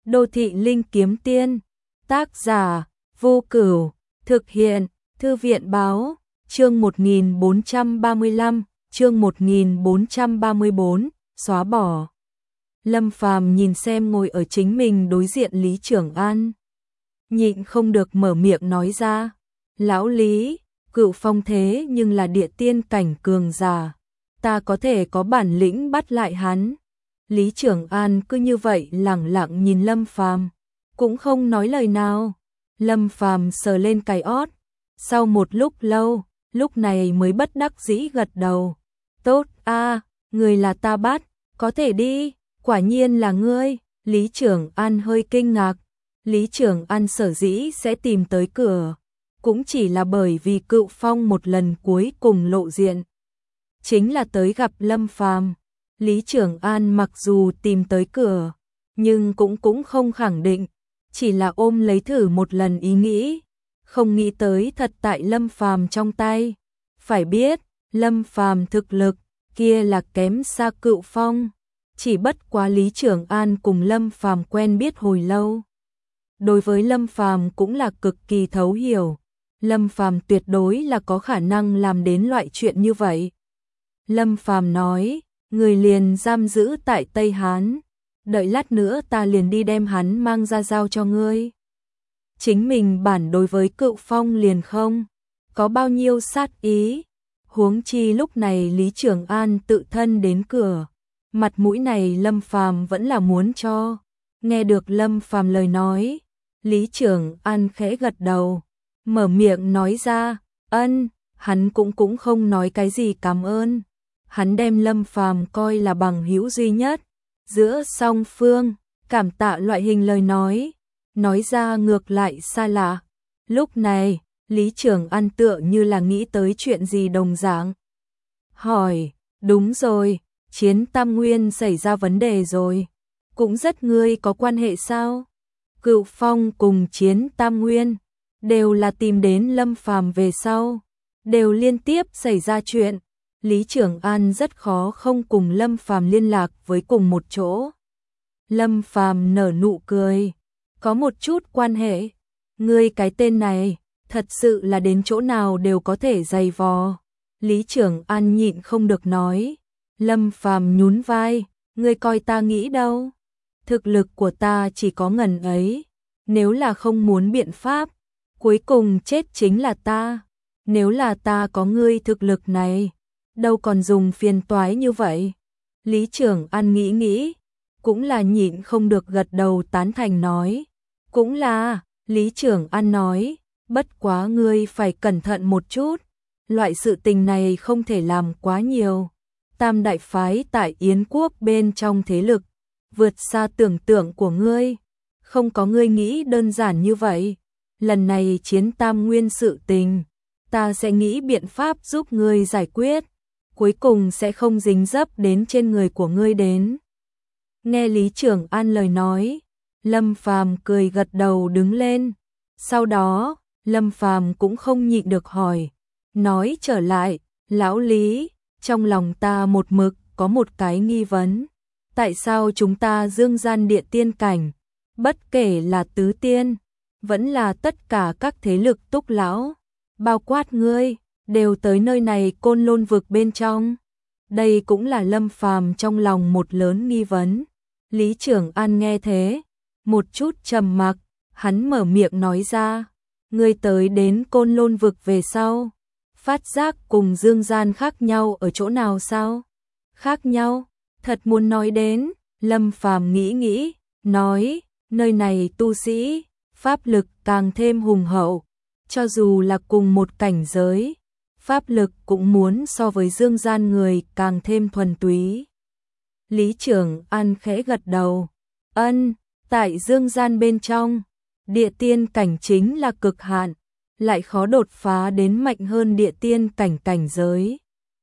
Đô thị linh kiếm tiên, tác giả, Vô Cửu, thực hiện, Thư viện báo, chương 1435, chương 1434, xóa bỏ. Lâm Phàm nhìn xem ngồi ở chính mình đối diện Lý Trường An. Nhịn không được mở miệng nói ra, lão Lý, Cựu Phong thế nhưng là địa tiên cảnh cường giả, ta có thể có bản lĩnh bắt lại hắn. Lý Trường An cứ như vậy lẳng lặng nhìn Lâm Phàm, cũng không nói lời nào. Lâm Phàm sờ lên cái ót, sau một lúc lâu, lúc này mới bất đắc dĩ gật đầu. Tốt a, người là ta bắt, có thể đi, quả nhiên là ngươi. Lý Trường An hơi kinh ngạc. Lý Trường An sở dĩ sẽ tìm tới cửa, cũng chỉ là bởi vì Cựu Phong một lần cuối cùng lộ diện, chính là tới gặp Lâm Phàm. Lý Trường An mặc dù tìm tới cửa, nhưng cũng không khẳng định, chỉ là ôm lấy thử một lần ý nghĩ, không nghĩ tới thật tại Lâm Phàm trong tay. Phải biết, Lâm Phàm thực lực kia là kém xa Cựu Phong, chỉ bất quá Lý Trường An cùng Lâm Phàm quen biết hồi lâu. Đối với Lâm Phàm cũng là cực kỳ thấu hiểu, Lâm Phàm tuyệt đối là có khả năng làm đến loại chuyện như vậy. Lâm Phàm nói, người liền giam giữ tại Tây Hán, đợi lát nữa ta liền đi đem hắn mang ra giao cho ngươi. Chính mình bản đối với Cựu Phong liền không có bao nhiêu sát ý, huống chi lúc này Lý Trường An tự thân đến cửa, mặt mũi này Lâm Phàm vẫn là muốn cho. Nghe được Lâm Phàm lời nói, Lý Trường An khẽ gật đầu, mở miệng nói ra, ân, hắn cũng không nói cái gì cảm ơn. Hắn đem Lâm Phàm coi là bằng hữu duy nhất giữa song phương, cảm tạ loại hình lời nói ra ngược lại xa lạ. Lúc này, Lý Trường An tựa như là nghĩ tới chuyện gì đồng dạng. Hỏi, đúng rồi, Chiến Tam Nguyên xảy ra vấn đề rồi, cũng rất ngươi có quan hệ sao? Cựu Phong cùng Chiến Tam Nguyên đều là tìm đến Lâm Phàm về sau, đều liên tiếp xảy ra chuyện. Lý Trường An rất khó không cùng Lâm Phàm liên lạc với cùng một chỗ. Lâm Phàm nở nụ cười, có một chút quan hệ, ngươi cái tên này, thật sự là đến chỗ nào đều có thể giày vò. Lý Trường An nhịn không được nói. Lâm Phàm nhún vai, ngươi coi ta nghĩ đâu, thực lực của ta chỉ có ngần ấy, nếu là không muốn biện pháp, cuối cùng chết chính là ta. Nếu là ta có ngươi thực lực này, đâu còn dùng phiền toái như vậy. Lý Trường An nghĩ, cũng là nhịn không được gật đầu tán thành nói. Cũng là, Lý Trường An nói, bất quá ngươi phải cẩn thận một chút, loại sự tình này không thể làm quá nhiều. Tam đại phái tại Yến quốc bên trong thế lực, vượt xa tưởng tượng của ngươi, không có ngươi nghĩ đơn giản như vậy. Lần này Chiến Tam Nguyên sự tình, ta sẽ nghĩ biện pháp giúp ngươi giải quyết, cuối cùng sẽ không dính dấp đến trên người của ngươi đến. Nghe Lý Trường An lời nói, Lâm Phàm cười gật đầu đứng lên. Sau đó, Lâm Phàm cũng không nhịn được hỏi, nói trở lại, lão Lý, trong lòng ta một mực có một cái nghi vấn. Tại sao chúng ta dương gian địa tiên cảnh, bất kể là tứ tiên, vẫn là tất cả các thế lực túc lão, bao quát ngươi, đều tới nơi này Côn Lôn vực bên trong? Đây cũng là Lâm Phàm trong lòng một lớn nghi vấn. Lý Trường An nghe thế, một chút trầm mặc, hắn mở miệng nói ra, ngươi tới đến Côn Lôn vực về sau, phát giác cùng dương gian khác nhau ở chỗ nào sao? Khác nhau? Thật muốn nói đến, Lâm Phàm nghĩ, nói, nơi này tu sĩ, pháp lực càng thêm hùng hậu, cho dù là cùng một cảnh giới, pháp lực cũng muốn so với dương gian người càng thêm thuần túy. Lý Trường An khẽ gật đầu, ân, tại dương gian bên trong, địa tiên cảnh chính là cực hạn, lại khó đột phá đến mạnh hơn địa tiên cảnh giới.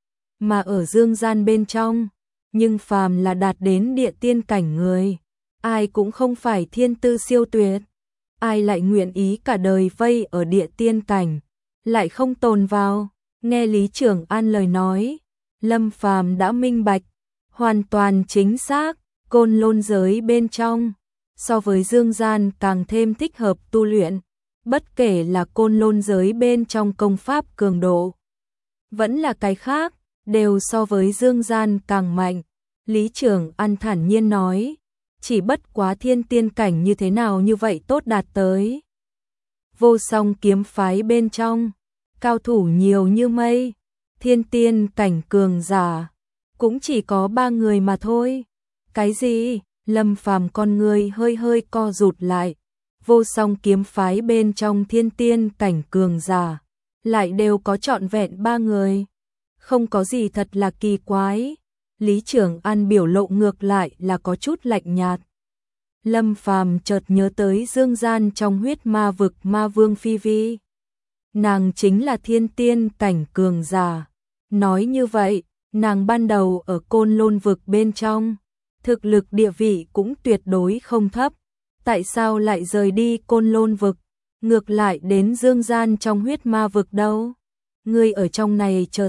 Mà ở dương gian bên trong, nhưng phàm là đạt đến địa tiên cảnh người, ai cũng không phải thiên tư siêu tuyệt, ai lại nguyện ý cả đời vây ở địa tiên cảnh, lại không tồn vào. Nghe Lý Trường An lời nói, Lâm Phàm đã minh bạch, hoàn toàn chính xác, Côn Lôn giới bên trong, so với dương gian càng thêm thích hợp tu luyện, bất kể là côn lôn giới bên trong công pháp cường độ, vẫn là cái khác, đều so với dương gian càng mạnh. Lý Trường An thản nhiên nói, chỉ bất quá thiên tiên cảnh như thế nào như vậy tốt đạt tới. Vô Song kiếm phái bên trong, cao thủ nhiều như mây, thiên tiên cảnh cường giả, cũng chỉ có 3 người mà thôi. Cái gì? Lâm Phàm con người hơi hơi co rụt lại, Vô Song kiếm phái bên trong thiên tiên cảnh cường giả, lại đều có trọn vẹn 3 người. Không có gì thật là kỳ quái. Lý Trường An biểu lộ ngược lại là có chút lạnh nhạt. Lâm Phàm chợt nhớ tới dương gian trong huyết ma vực ma vương Phi Vi. Nàng chính là thiên tiên cảnh cường giả. Nói như vậy, nàng ban đầu ở côn lôn vực bên trong, thực lực địa vị cũng tuyệt đối không thấp. Tại sao lại rời đi côn lôn vực, ngược lại đến dương gian trong huyết ma vực đâu? Ngươi ở trong này chờ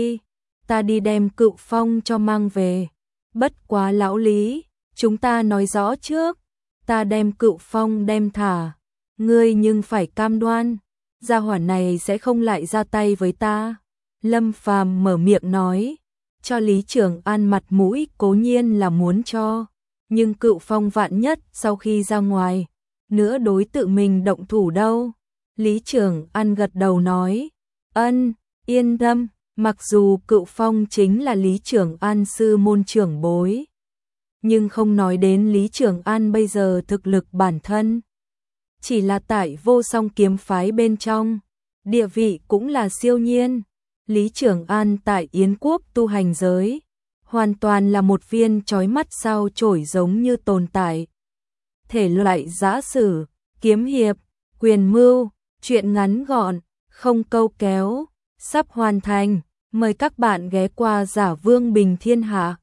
ta đi đem Cựu Phong cho mang về. Bất quá lão Lý, chúng ta nói rõ trước, ta đem Cựu Phong đem thả, ngươi nhưng phải cam đoan, gia hỏa này sẽ không lại ra tay với ta. Lâm Phàm mở miệng nói, cho Lý Trường An mặt mũi cố nhiên là muốn cho, nhưng Cựu Phong vạn nhất sau khi ra ngoài, nữa đối tự mình động thủ đâu. Lý Trường An gật đầu nói, ân, yên tâm, mặc dù Cựu Phong chính là Lý Trường An sư môn trưởng bối, nhưng không nói đến Lý Trường An bây giờ thực lực bản thân. Chỉ là tại Vô Song kiếm phái bên trong, địa vị cũng là siêu nhiên. Lý Trường An tại Yến quốc tu hành giới, hoàn toàn là một viên chói mắt sao chổi giống như tồn tại. Thể loại giã sử, kiếm hiệp, quyền mưu, truyện ngắn gọn, không câu kéo, sắp hoàn thành. Mời các bạn ghé qua Giả Vương Bình Thiên Hạ.